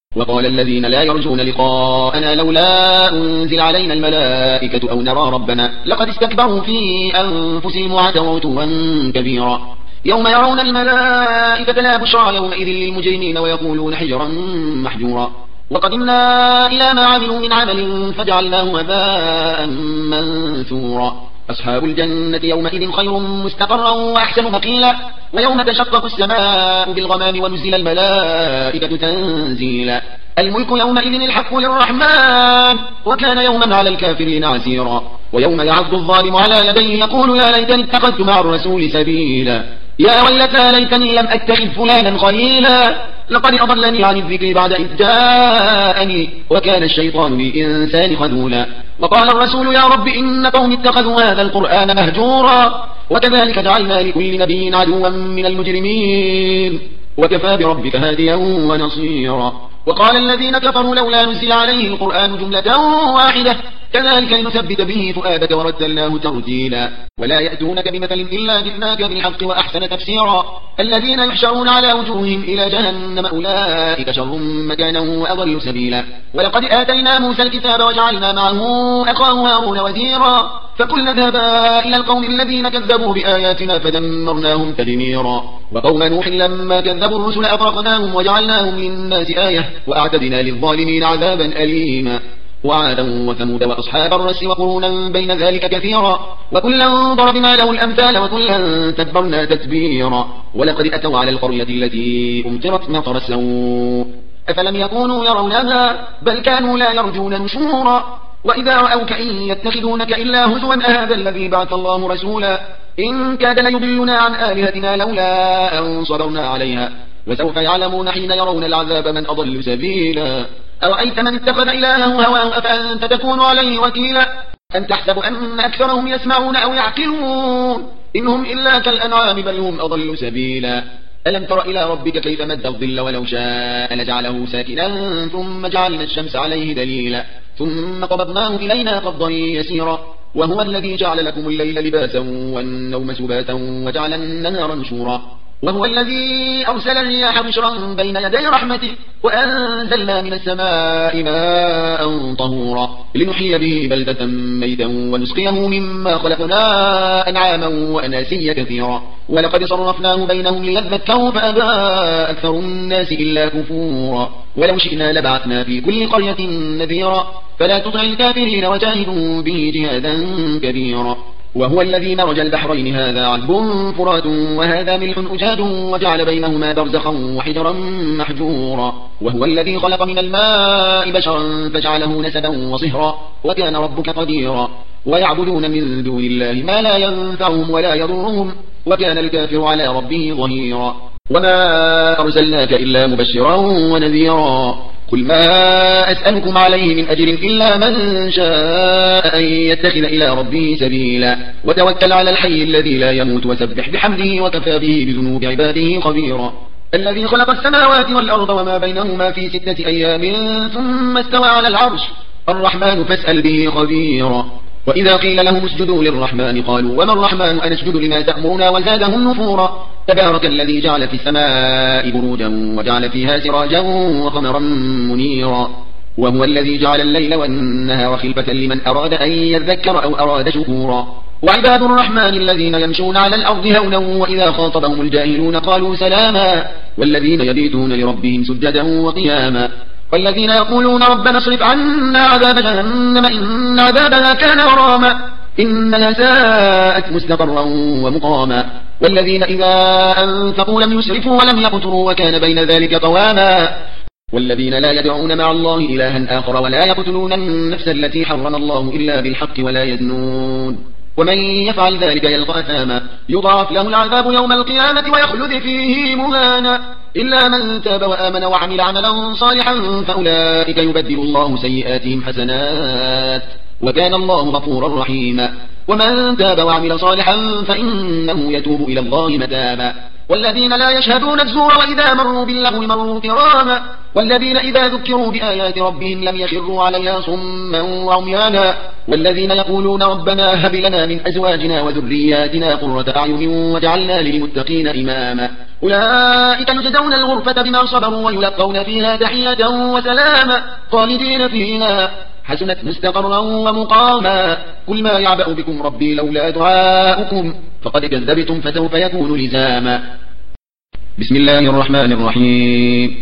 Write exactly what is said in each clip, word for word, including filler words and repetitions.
وقال الذين لا يرجون لقاءنا لولا أنزل علينا الملائكة أو نرى ربنا لقد استكبروا في أنفسهم وعتوا عتوا كبيرا يوم يرون الملائكة لا بشرى يومئذ للمجرمين ويقولون حجرا محجورا وقدمنا إلى ما عملوا من عمل فجعلناه هباء منثورا أصحاب الجنة يومئذ خير مستقرا وأحسن مقيلا ويوم تشقق السماء بالغمام ونزل الملائكة تنزيلا الملك يومئذ الحق للرحمن وكان يوما على الكافرين عسيرا ويوم يعض الظالم على يديه يقول يا ليتني اتخذت مع الرسول سبيلا يا ويلتى ليتني لم أتخذ فلانا خليلا لقد أضلني عن الذكر بعد إذ جاءني وكان الشيطان للإنسان خذولا وقال الرسول يا رب إن قوم اتخذوا هذا القرآن مهجورا وكذلك جعلنا لكل نبي عدوا من المجرمين وكفى بربك هاديا ونصيرا وقال الذين كفروا لولا نزل عليه القرآن جملة واحدة كذلك لنثبت به فؤادك ورتلناه ترتيلا ولا يأتونك بمثل إلا جئناك بالحق وأحسن تفسيرا الذين يحشرون على وجوههم إلى جهنم أولئك شر مكانا وأضل سبيلا ولقد آتينا موسى الكتاب وجعلنا معه أخاه هارون وزيرا فقلنا اذهبا إلى القوم الذين كذبوا بآياتنا فدمرناهم تدميرا وقوم نوح لما كذبوا الرسل أطرقناهم وجعلناهم للناس آية وأعتدنا للظالمين عذابا أليما وعادا وثمود وأصحاب الرس وقرونا بين ذلك كثيرا وكلا ضربنا له الأمثال وكلا تدبرنا تتبيرا ولقد أتوا على القرية التي أمطرت مطر السوء أفلم يكونوا يرونها بل كانوا لا يرجون نشورا وإذا رأوك إن يتخذونك إلا هزوا أهذا الذي بعث الله رسولا إن كاد ليضلنا عن آلهتنا لولا أن صبرنا عليها وسوف يعلمون حين يرون العذاب من أضل سبيلا أرأيت من اتخذ إلهه هواه أفأنت تكون عليه وكيلا أم تحسب أن أكثرهم يسمعون أو يعقلون إنهم إلا كالأنعام بل هم أضل سبيلا ألم تر إلى ربك كيف مد الظل ولو شاء لجعله ساكنا ثم جعلنا الشمس عليه دليلا ثم قبضناه إلينا قبضا يسيرا وهو الذي جعل لكم الليل لباسا والنوم سباتا وجعل النهار نشورا وهو الذي أرسل الرياح بشرا بين يدي رحمته وأنزلنا من السماء ماء طهورا لنحيي به بلدة ميتا ونسقيه مما خلقنا أنعاما وأناسيا كثيرا ولقد صرفناه بينهم ليذكروا فأبى أكثر الناس إلا كفورا ولو شئنا لبعثنا في كل قرية نذيرا فلا تطع الكافرين وجاهدوا به جهادا كبيرا وهو الذي مرج البحرين هذا عذب فرات وهذا ملح أجاد وجعل بينهما برزخا وحجرا محجورا وهو الذي خلق من الماء بشرا فجعله نسبا وصهرا وكان ربك قديرا ويعبدون من دون الله ما لا ينفعهم ولا يضرهم وكان الكافر على ربه ظهيرا وما أرسلناك إلا مبشرا ونذيرا قل ما أسألكم عليه من أجر إلا من شاء أن يتخذ إلى ربه سبيلا وتوكل على الحي الذي لا يموت وسبح بحمده وكفى به بذنوب عباده خبيرا الذي خلق السماوات والأرض وما بينهما في ستة أيام ثم استوى على العرش الرحمن فاسأل به خبيرا وإذا قيل لهم اسجدوا للرحمن قالوا وما الرحمن أنسجد لما تأمرنا وزادهم نفورا تبارك الذي جعل في السماء بروجا وجعل فيها سراجا وقمرا منيرا وهو الذي جعل الليل والنهار خلفة لمن أراد أن يذكر أو أراد شكورا وعباد الرحمن الذين يمشون على الأرض هونا وإذا خاطبهم الجاهلون قالوا سلاما والذين يبيتون لربهم سجدا وقياما والذين يقولون ربنا اصرف عنا عذاب جهنم إن عذابها كان غراما إنها ساءت مستقرا ومقاما والذين إذا أنفقوا لم يسرفوا ولم يقتروا وكان بين ذلك قواما والذين لا يدعون مع الله إلها آخر ولا يقتلون النفس التي حرم الله إلا بالحق ولا يزنون ومن يفعل ذلك يلقى أثاما يضاعف له العذاب يوم القيامة ويخلد فيه مهانا إلا من تاب وآمن وعمل عملا صالحا فأولئك يبدل الله سيئاتهم حسنات وكان الله غفورا رحيما ومن تاب وعمل صالحا فإنه يتوب إلى الله متابا والذين لا يشهدون الزور وإذا مروا باللغو مروا كراما والذين إذا ذكروا بآيات ربهم لم يخروا عليها صما وعميانا والذين يقولون ربنا هب لنا من أزواجنا وذرياتنا قرة أعين واجعلنا للمتقين إماما أولئك يجزون الغرفة بما صبروا ويلقون فيها تحية وسلاما خالدين فيها حسنت مستقرا ومقاما قل ما يعبأ بكم ربي لولا دعاؤكم فقد كذبتم فسوف يكون لزاما. بسم الله الرحمن الرحيم.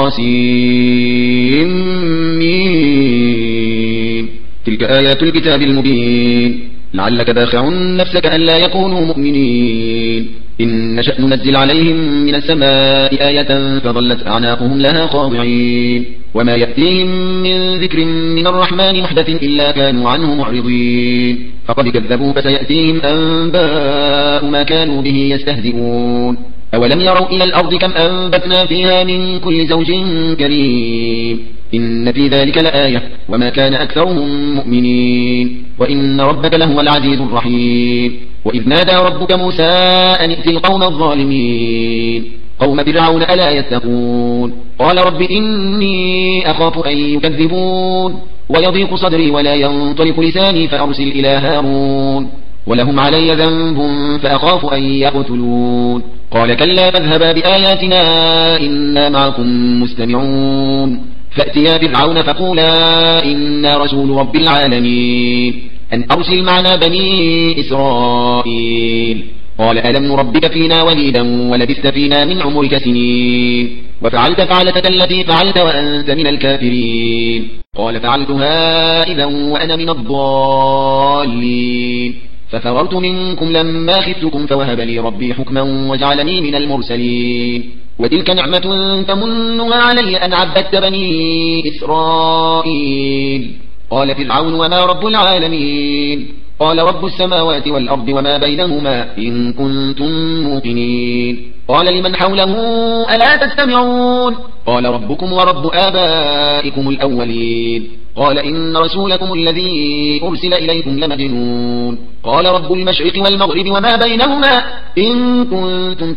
طاسيم. تلك آيات الكتاب المبين لعلك باخع نفسك ألا يكونوا مؤمنين إن نشأ ننزل عليهم من السماء آية فظلت أعناقهم لها خاضعين وما يأتيهم من ذكر من الرحمن محدث إلا كانوا عنه معرضين فقد كذبوا فسيأتيهم أنباء ما كانوا به يستهزئون أولم يروا إلى الأرض كم أنبتنا فيها من كل زوج كريم إن في ذلك لآية وما كان أكثرهم مؤمنين وإن ربك لهو العزيز الرحيم. وإذ نادى ربك موسى أن ائت القوم الظالمين قوم فرعون ألا يتقون قال رب إني أخاف أن يكذبون ويضيق صدري ولا ينطلق لساني فأرسل إلى هارون ولهم علي ذنب فأخاف أن يقتلون قال كلا فاذهبا بآياتنا إنا معكم مستمعون فأتيا فرعون فقولا إنا رسول رب العالمين أن أرسل معنا بني إسرائيل قال ألم نربك فينا وليدا ولبثت فينا من عمرك سنين وفعلت فعلتك التي فعلت وأنت من الكافرين قال فعلتها إذا وأنا من الضالين ففررت منكم لما خفتكم فوهب لي ربي حكما وجعلني من المرسلين وتلك نعمة تمنها علي أن عبدت بني إسرائيل قال فرعون وما رب العالمين قال رب السماوات والأرض وما بينهما إن كنتم موقنين قال لمن حوله ألا تستمعون قال ربكم ورب آبائكم الأولين قال إن رسولكم الذي أرسل إليكم لمجنون قال رب المشرق والمغرب وما بينهما إن كنتم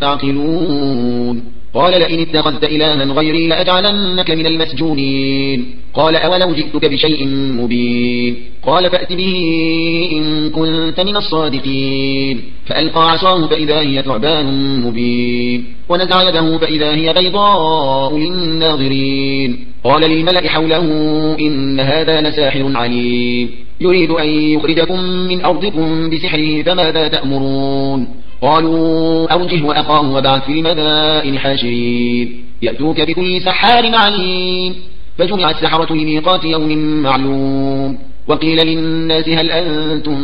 تعقلون قال لئن اتخذت إلها غيري لأجعلنك من المسجونين قال أولو جئتك بشيء مبين قال فأت به إن كنت من الصادقين فألقى عصاه فإذا هي ثعبان مبين ونزع يده فإذا هي بيضاء للناظرين قال للملأ حوله إن هذا لساحر عليم يريد أن يخرجكم من أرضكم بسحره فماذا تأمرون قالوا أرجه وأخاه وابعث في المدائن حاشرين يأتوك بكل سحار عليم فجمع السحرة لميقات يوم معلوم وقيل للناس هل أنتم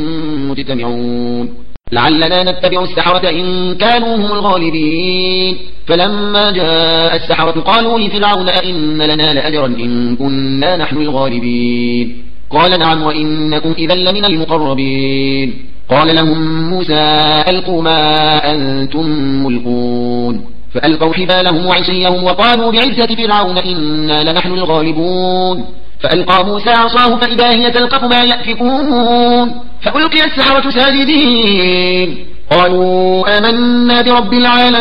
مجتمعون لعلنا نتبع السحرة إن كانوا هم الغالبين فلما جاء السحرة قالوا لفرعون أئن لنا لأجرا إن كنا نحن الغالبين قال نعم وإنكم إذا لمن المقربين قال لهم موسى ألقوا ما أنتم ملقون فألقوا حبالهم وعصيهم وقالوا بعزة فرعون إنا لنحن الغالبون فألقى موسى عصاه فإذا هي تلقف ما يأفكون فألقي السحرة ساجدين قالوا آمنا برب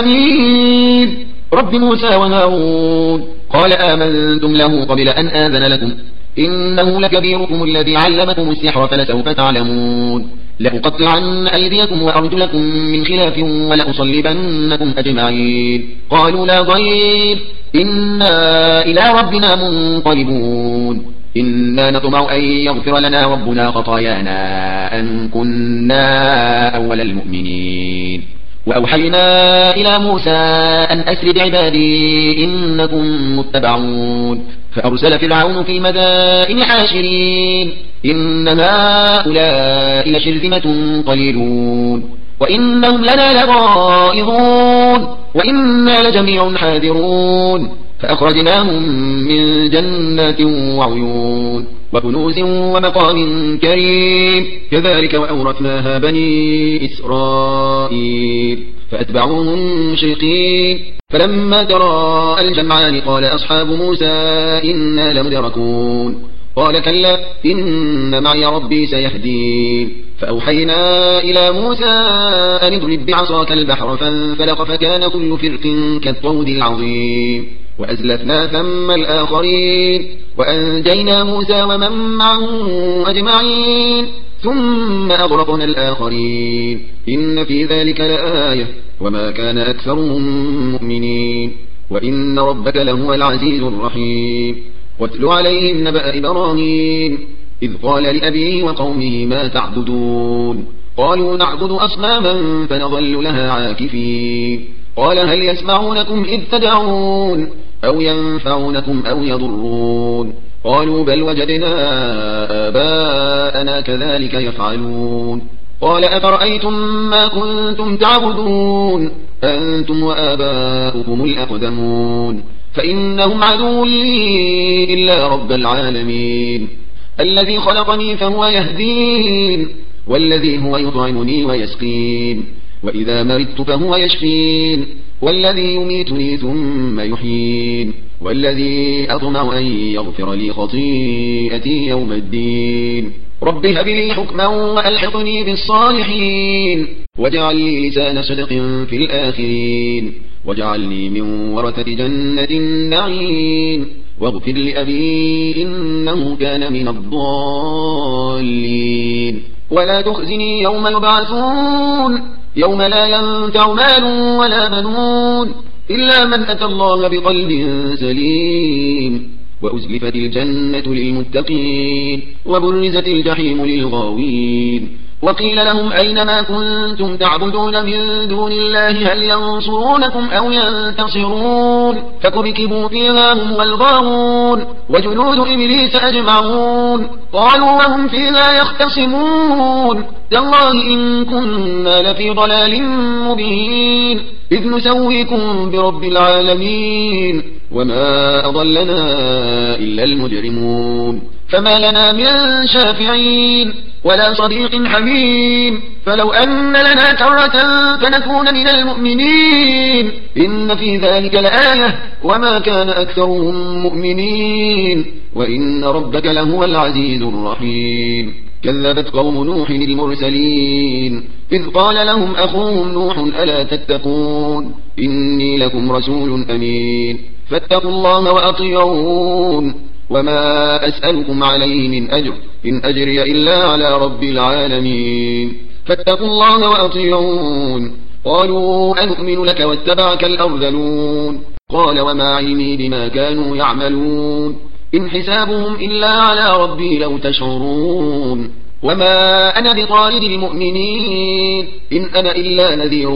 العالمين رب موسى وهارون قال آمنتم له قبل أن آذن لكم إنه لكبيركم الذي علمكم السحر فلسوف تعلمون لأقطعن أيديكم وأرجلكم من خلاف ولأصلبنكم أجمعين قالوا لا ضير إنا إلى ربنا منقلبون إنا نطمع أن يغفر لنا ربنا خطايانا أن كنا أول المؤمنين وأوحينا إلى موسى أن أسر بعبادي إنكم متبعون فأرسل فرعون في المدائن حاشرين إن هؤلاء لشرذمة قليلون وإنهم لنا لغائظون وإنا لجميع حاذرون فأخرجناهم من جنات وعيون وكنوز ومقام كريم كذلك وأورثناها بني إسرائيل فأتبعوهم مشرقين فلما تراءى الجمعان قال أصحاب موسى إنا لمدركون قال كلا إن معي ربي سيهدين فأوحينا إلى موسى أن اضرب بعصاك البحر فانفلق فكان كل فرق كالطود العظيم وأزلفنا ثم الآخرين وأنجينا موسى ومن معه أجمعين ثم أغرقنا الآخرين إن في ذلك لآية وما كان أكثرهم مؤمنين وإن ربك لهو العزيز الرحيم واتل عليهم نبأ إبراهيم إذ قال لأبيه وقومه ما تعبدون قالوا نعبد أصناما فنظل لها عاكفين قال هل يسمعونكم إذ تدعون أو ينفعونكم أو يضرون قالوا بل وجدنا آباءنا كذلك يفعلون قال أفرأيتم ما كنتم تعبدون أنتم وآباؤكم الأقدمون فإنهم عدو لي إلا رب العالمين الذي خلقني فهو يهدين والذي هو يطعمني ويسقين وإذا مرضت فهو يشفين والذي يميتني ثم يحيين والذي أطمع أن يغفر لي خطيئتي يوم الدين رب هب لي حكما وألحقني بالصالحين واجعل لي لسان صدق في الآخرين واجعلني من ورثة جنة النعيم واغفر لأبي إنه كان من الضالين ولا تخزني يوم يبعثون يوم لا ينفع مال ولا بنون إلا من أتى الله بقلب سليم وأزلفت الجنة للمتقين وبرزت الجحيم للغاوين وقيل لهم أين ما كنتم تعبدون من دون الله هل ينصرونكم أو ينتصرون فكبكبوا فيها هم والغاوون وجنود إبليس أجمعون قالوا وهم فيها يختصمون تالله إن كنا لفي ضلال مبين إذ نسويكم برب العالمين وما أضلنا إلا المجرمون فما لنا من شافعين ولا صديق حميم فلو أن لنا كرة فنكون من المؤمنين إن في ذلك لآية وما كان أكثرهم مؤمنين وإن ربك لهو العزيز الرحيم كذبت قوم نوح المرسلين إذ قال لهم أخوهم نوح ألا تتقون إني لكم رسول أمين فاتقوا الله وأطيعون وما أسألكم عليه من أجر إن أجري إلا على رب العالمين فاتقوا الله وأطيعون قالوا أنؤمن لك واتبعك الأرذلون قال وما علمي بما كانوا يعملون إن حسابهم إلا على ربي لو تشعرون وما أنا بطارد المؤمنين إن أنا إلا نذير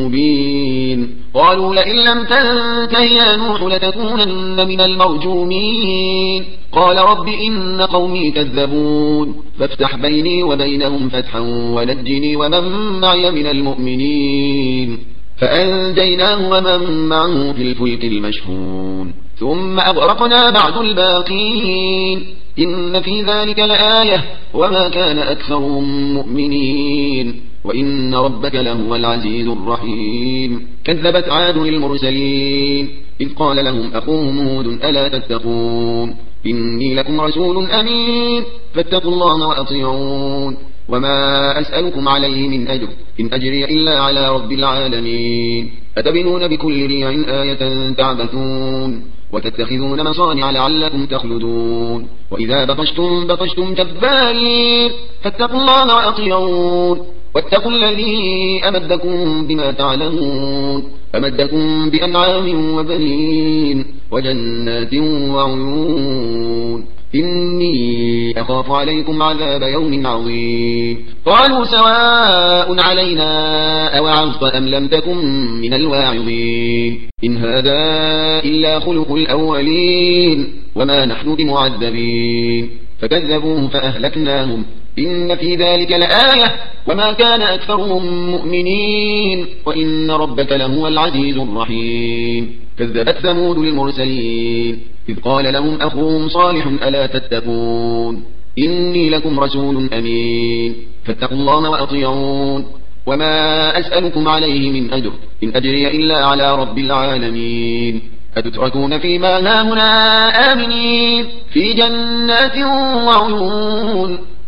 مبين قالوا لئن لم تنته يا نوح لتكونن من المرجومين قال رب إن قومي كذبون فافتح بيني وبينهم فتحا ونجني ومن معي من المؤمنين فأنجيناه ومن معه في الفلك المشحون ثم أغرقنا بعد الباقين إن في ذلك لآية وما كان أكثرهم مؤمنين وإن ربك لهو العزيز الرحيم كذبت عاد المرسلين إذ قال لهم أخوهم هود ألا تتقون إني لكم رسول أمين فاتقوا الله وأطيعون وما أسألكم عليه من أجر إن أجري إلا على رب العالمين أتبنون بكل ريع آية تعبثون وتتخذون مصانع لعلكم تخلدون وإذا بطشتم بطشتم جبارين فاتقوا الله وأطيعون واتقوا الذي أمدكم بما تعلمون أمدكم بأنعام وبنين وجنات وعيون إني أخاف عليكم عذاب يوم عظيم قالوا سواء علينا أوعظت أم لم تكن من الواعظين إن هذا إلا خلق الأولين وما نحن بمعذبين فكذبوه فأهلكناهم إن في ذلك لآية وما كان أكثرهم مؤمنين وإن ربك لهو العزيز الرحيم كذبت ثمود المرسلين إذ قال لهم أخوهم صالح ألا تتقون إني لكم رسول أمين فاتقوا الله وأطيعون وما أسألكم عليه من أجر إن أجري إلا على رب العالمين أتتركون فيما هاهنا آمنين في جنات وعيون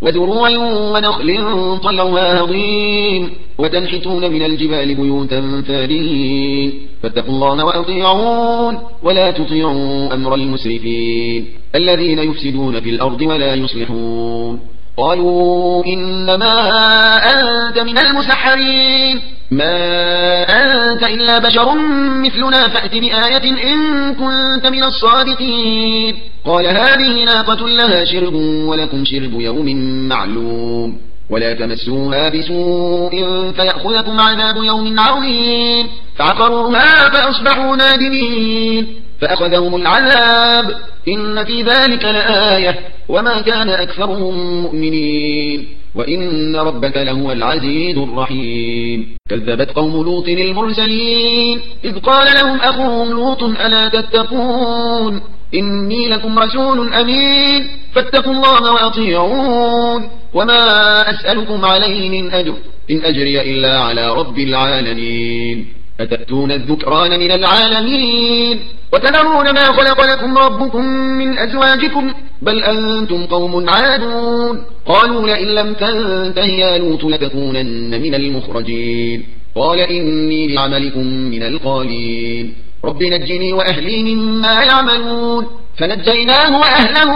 وزروع ونخل طلعها هضيم وتنحتون من الجبال بيوتا فارهين فاتقوا الله وأطيعون ولا تطيعوا أمر المسرفين الذين يفسدون في الأرض ولا يصلحون قالوا إنما أنت من المسحرين ما أنت إلا بشر مثلنا فأت بآية إن كنت من الصادقين قال هذه ناقة لها شرب ولكم شرب يوم معلوم ولا تمسوها بسوء فيأخذكم عذاب يوم عظيم فعقروها فأصبحوا نادمين فأخذهم العذاب إن في ذلك لآية وما كان أكثرهم مؤمنين وإن ربك لهو العزيز الرحيم كذبت قوم لوط المرسلين إذ قال لهم أخوهم لوط ألا تتقون إني لكم رسول أمين فاتقوا الله وأطيعون وما أسألكم عليه من أجر إن أجري إلا على رب العالمين أتأتون الذكران من العالمين وتذرون ما خلق لكم ربكم من أزواجكم بل أنتم قوم عادون قالوا لئن لم تنته يا لوط لتكونن من المخرجين قال إني لعملكم من القالين رب نجني وأهلي مما يعملون فنجيناه وأهله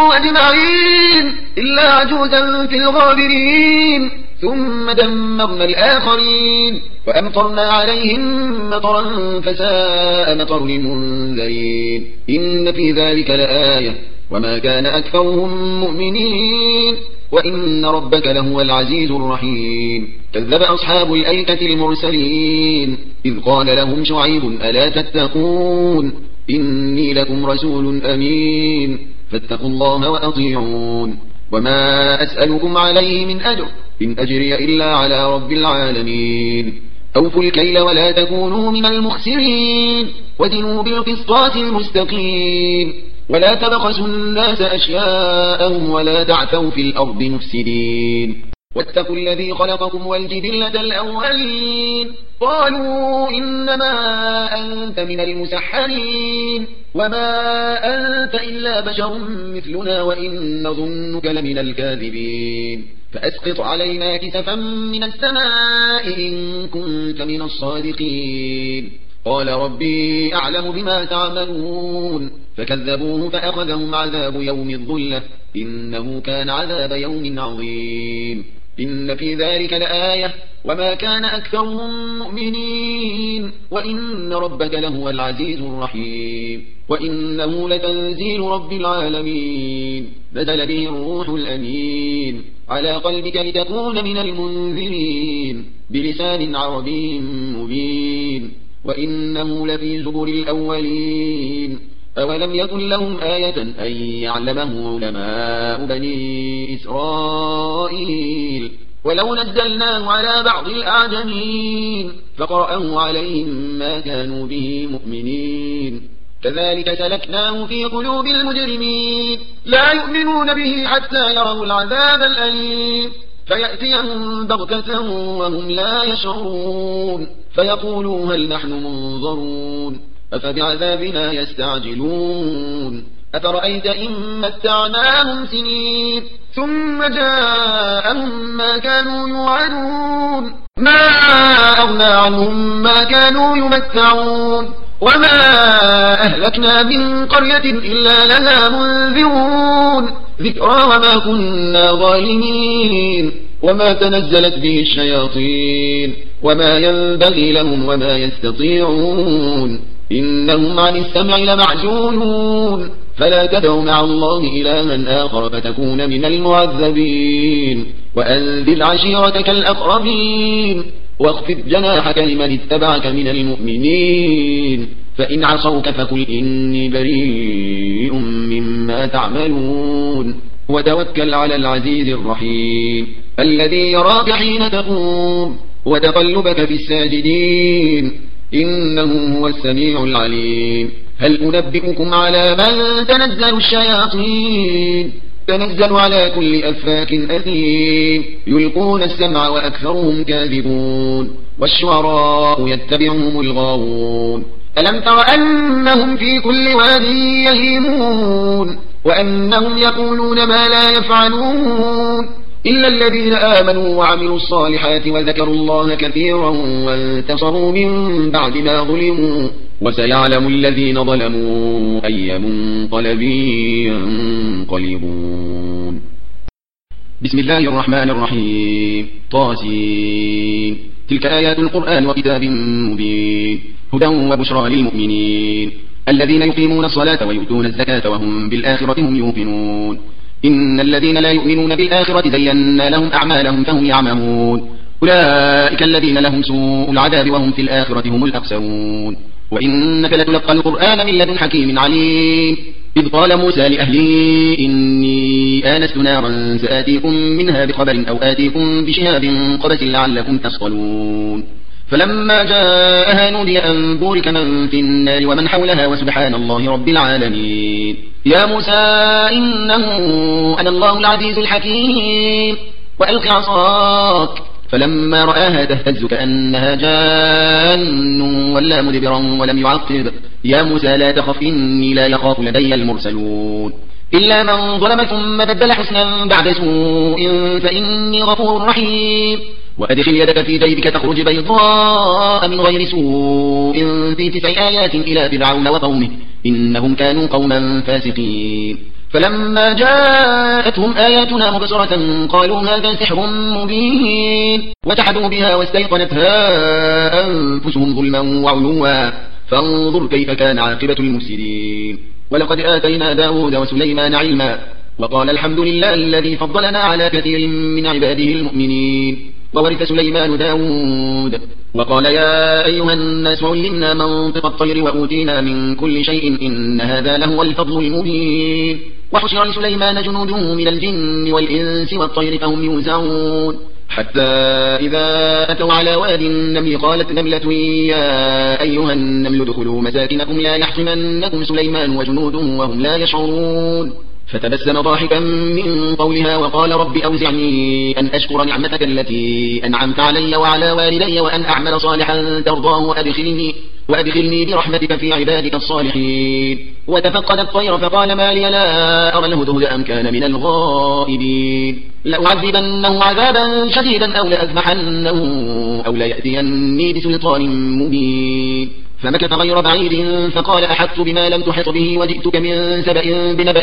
أجمعين إلا عجوزا في الغابرين ثم دمرنا الآخرين وأمطرنا عليهم مطرا فساء مطر المنذرين إن في ذلك لآية وما كان أكثرهم مؤمنين وإن ربك لهو العزيز الرحيم كذب أصحاب الأيكة المرسلين إذ قال لهم شعيب ألا تتقون إني لكم رسول أمين فاتقوا الله وأطيعون وما أسألكم عليه من أجر إن أجري إلا على رب العالمين أوفوا الكيل ولا تكونوا من المخسرين وزنوا بالقسطاس المستقيم ولا تبخسوا الناس أشياءهم ولا تعثوا في الأرض مفسدين واتقوا الذي خلقكم والجبلة الأولين قالوا إنما أنت من المسحرين وما أنت إلا بشر مثلنا وإن نظنك لمن الكاذبين فأسقط علينا كسفا من السماء إن كنت من الصادقين قال ربي أعلم بما تعملون فكذبوه فأخذهم عذاب يوم الظلة إنه كان عذاب يوم عظيم إن في ذلك لآية وما كان أكثرهم مؤمنين وإن ربك لهو العزيز الرحيم وإنه لتنزيل رب العالمين نزل به الروح الأمين على قلبك لتكون من المنذرين بلسان عربي مبين وإنه لفي زبر الأولين أولم يكن لهم آية أن يعلمه علماء بني إسرائيل ولو نزلناه على بعض الأعجمين فقرأه عليهم ما كانوا به مؤمنين كذلك سلكناه في قلوب المجرمين لا يؤمنون به حتى يروا العذاب الأليم فيأتيهم بغتة وهم لا يشعرون فيقولوا هل نحن منظرون أفبعذابنا يستعجلون أفرأيت إن متعناهم سنين ثم جاءهم ما كانوا يوعدون ما أغنى عنهم ما كانوا يمتعون وما أهلكنا من قرية إلا لها منذرون ذكرى وما كنا ظالمين وما تنزلت به الشياطين وما ينبغي لهم وما يستطيعون إنهم عن السمع لمعزولون فلا تدعوا مع الله إلها آخر فتكون من المعذبين وأنذر عشيرتك الأقربين واخفض جناحك لمن اتبعك من المؤمنين فإن عصوك فقل إني بريء مما تعملون وتوكل على العزيز الرحيم الذي يراك حين تقوم وتقلبك في الساجدين إنه هو السميع العليم هل أنبئكم على من تنزل الشياطين تنزل على كل أفاك أثيم يلقون السمع وأكثرهم كاذبون والشعراء يتبعهم الغاوون ألم تر أنهم في كل واد يهيمون وأنهم يقولون ما لا يفعلون إلا الذين آمنوا وعملوا الصالحات وذكروا الله كثيرا وانتصروا من بعد ما ظلموا وسيعلم الذين ظلموا أي منقلب ينقلبون. بسم الله الرحمن الرحيم. طاسين. تلك آيات القرآن وكتاب مبين هدى وبشرى للمؤمنين الذين يقيمون الصلاة ويؤتون الزكاة وهم بالآخرة هم يوقنون. إن الذين لا يؤمنون بالآخرة زينا لهم أعمالهم فهم يعمهون أولئك الذين لهم سوء العذاب وهم في الآخرة هم الأخسرون. وإنك لتلقى القرآن من لدن حكيم عليم إذ قال موسى لأهله إني آنست نارا سآتيكم منها بخبر أو آتيكم بشهاب قبس لعلكم تصطلون. فلما جاءها نودي أن بورك من في النار ومن حولها وسبحان الله رب العالمين. يا موسى إنه أنا الله العزيز الحكيم وألق عصاك فلما رآها تهتز كأنها جان ولا مدبرا ولم يعقب يا موسى لا تخف إني لا يخاف لدي المرسلون إلا من ظلم ثم بدل حسنا بعد سوء فإني غفور رحيم. وأدخل يدك في جيبك تخرج بيضاء من غير سوء في تسع آيات إلى فرعون وقومه إنهم كانوا قوما فاسقين. فلما جاءتهم آياتنا مبصرة قالوا هذا سحر مبين وجحدوا بها واستيقنتها أنفسهم ظلما وعلوا فانظر كيف كان عاقبة المفسدين. ولقد آتينا داود وسليمان علما وقال الحمد لله الذي فضلنا على كثير من عباده المؤمنين. وورث سليمان داود وقال يا أيها الناس علمنا منطق الطير وأوتينا من كل شيء إن هذا لهو الفضل المبين. وحشر لسليمان جنوده من الجن والإنس والطير فهم يوزعون حتى إذا أتوا على واد النمل قالت نملة يا أيها النمل ادخلوا مساكنكم لا يحطمنكم سليمان وجنوده وهم لا يشعرون. فتبسم ضاحكا من قولها وقال رب أوزعني أن أشكر نعمتك التي أنعمت علي وعلى والدي وأن أعمل صالحا ترضاه وأدخلني, وأدخلني برحمتك في عبادك الصالحين. وتفقد الطير فقال ما لي لا أرى الهدهد أم كان من الغائبين. لأعذبنه عذابا شديدا أو لأذبحنه أو ليأتيني بسلطان مبين. فمكث غير بعيد فقال أحطت بما لم تحط به وجئتك من سبأ بنبأ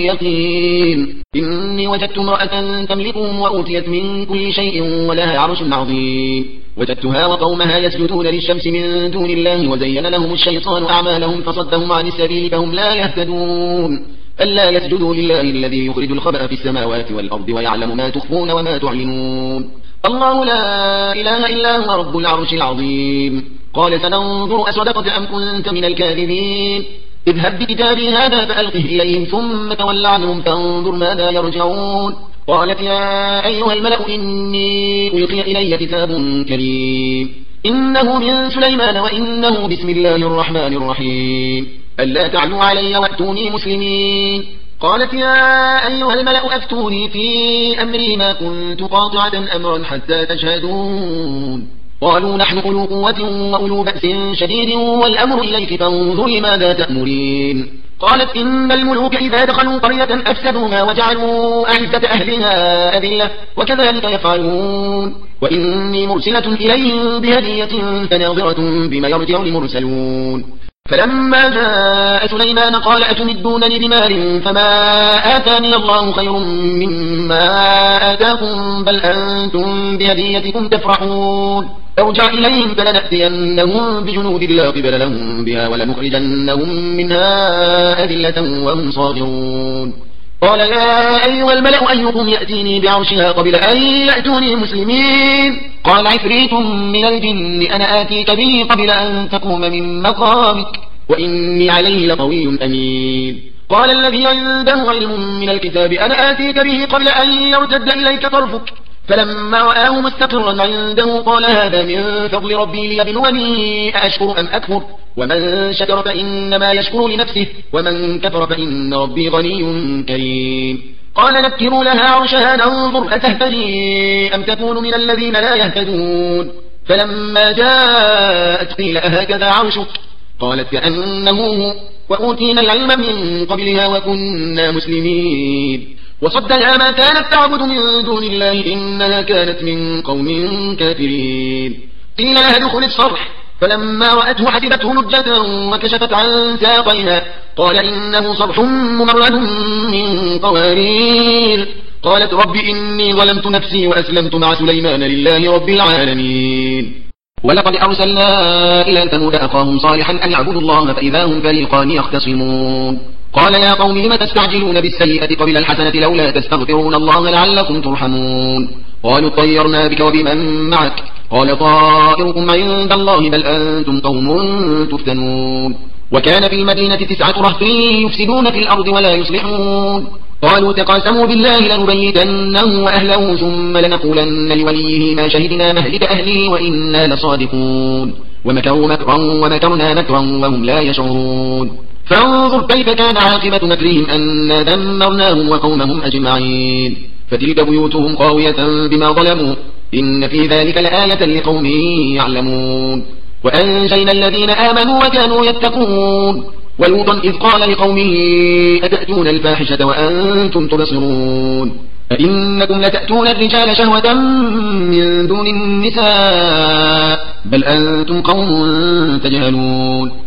يقين. إني وجدت امرأة تملكهم وأوتيت من كل شيء ولها عرش عظيم. وجدتها وقومها يسجدون للشمس من دون الله وزين لهم الشيطان أعمالهم فصدهم عن السبيل فهم لا يهتدون. ألا يسجدوا لله الذي يخرج الخبأ في السماوات والأرض ويعلم ما تخفون وما تعلنون. الله لا إله إلا هو رب العرش العظيم. قال سننظر أصدقت أم كنت من الكاذبين. اذهب بكتابي هذا فألقه إليهم ثم تول عنهم فانظر ماذا يرجعون. قالت يا أيها الملأ إني ألقي إلي كتاب كريم إنه من سليمان وإنه بسم الله الرحمن الرحيم ألا تعلوا علي وأتوني مسلمين. قالت يا أيها الملأ أفتوني في أمري ما كنت قاطعة أمرا حتى تشهدون. قالوا نحن أولو قوة وأولو بأس شديد والأمر إليك فانظري ماذا تأمرين. قالت إن الملوك إذا دخلوا قرية أفسدوها وجعلوا أعزة أهلها أذلة وكذلك يفعلون. وإني مرسلة إليهم بهدية فناظرة بما يرجع المرسلون. فلما جاء سليمان قال أتمدونني بمال فما آتاني الله خير مما آتاكم بل أنتم بهديتكم تفرحون. ارجع إليهم فلنأتينهم بجنود لا قبل لهم بها ولنخرجنهم منها أذلة وهم صاغرون. قال يا أيها الملأ أيكم يأتيني بعرشها قبل أن يأتوني مسلمين. قال عفريت من الجن أنا آتيك به قبل أن تقوم من مقامك وإني عليه لقوي أمين. قال الذي عنده علم من الكتاب أنا آتيك به قبل أن يرتد إليك طرفك فلما رآه مستقرا عنده قال هذا من فضل ربي ليبلوني أأشكر أم أكفر ومن شكر فإنما يشكر لنفسه ومن كفر فإن ربي غني كريم. قال نكروا لها عرشها ننظر أتهتدي أم تكون من الذين لا يهتدون. فلما جاءت قيل أهكذا عرشك قالت كأنه هو وأوتينا العلم من قبلها وكنا مسلمين وصدها ما كانت تعبد من دون الله إنها كانت من قوم كافرين قيل لها ادخل الصرح فلما رأته حسبته لجة وكشفت عن ساقيها قال إنه صرح ممرد من قوارير قالت رب إني ظلمت نفسي وأسلمت مع سليمان لله رب العالمين ولقد أرسلنا إلى ثمود أخاهم صالحا أن يعبدوا الله فإذا هم فريقان يختصمون قال يا قوم لم تستعجلون بالسيئة قبل الحسنة لولا تستغفرون الله لعلكم ترحمون قالوا طيرنا بك وبمن معك قال طائركم عند الله بل أنتم قوم تفتنون وكان في المدينة تسعة رهط يفسدون في الأرض ولا يصلحون قالوا تقاسموا بالله لنبيتنه وأهله ثم لنقولن لوليه ما شهدنا مهلك أهله وإنا لصادقون ومكروا مكرا ومكرنا مكرا وهم لا يشعرون فانظر كيف كان عاقبة مكرهم أنا دمرناهم وقومهم أجمعين فتلك بيوتهم خاوية بما ظلموا إن في ذلك لآية لقوم يعلمون وأنجينا الذين آمنوا وكانوا يتقون ولوطا إذ قال لقومه أتأتون الفاحشة وأنتم تبصرون أئنكم لتأتون الرجال شهوة من دون النساء بل أنتم قوم تجهلون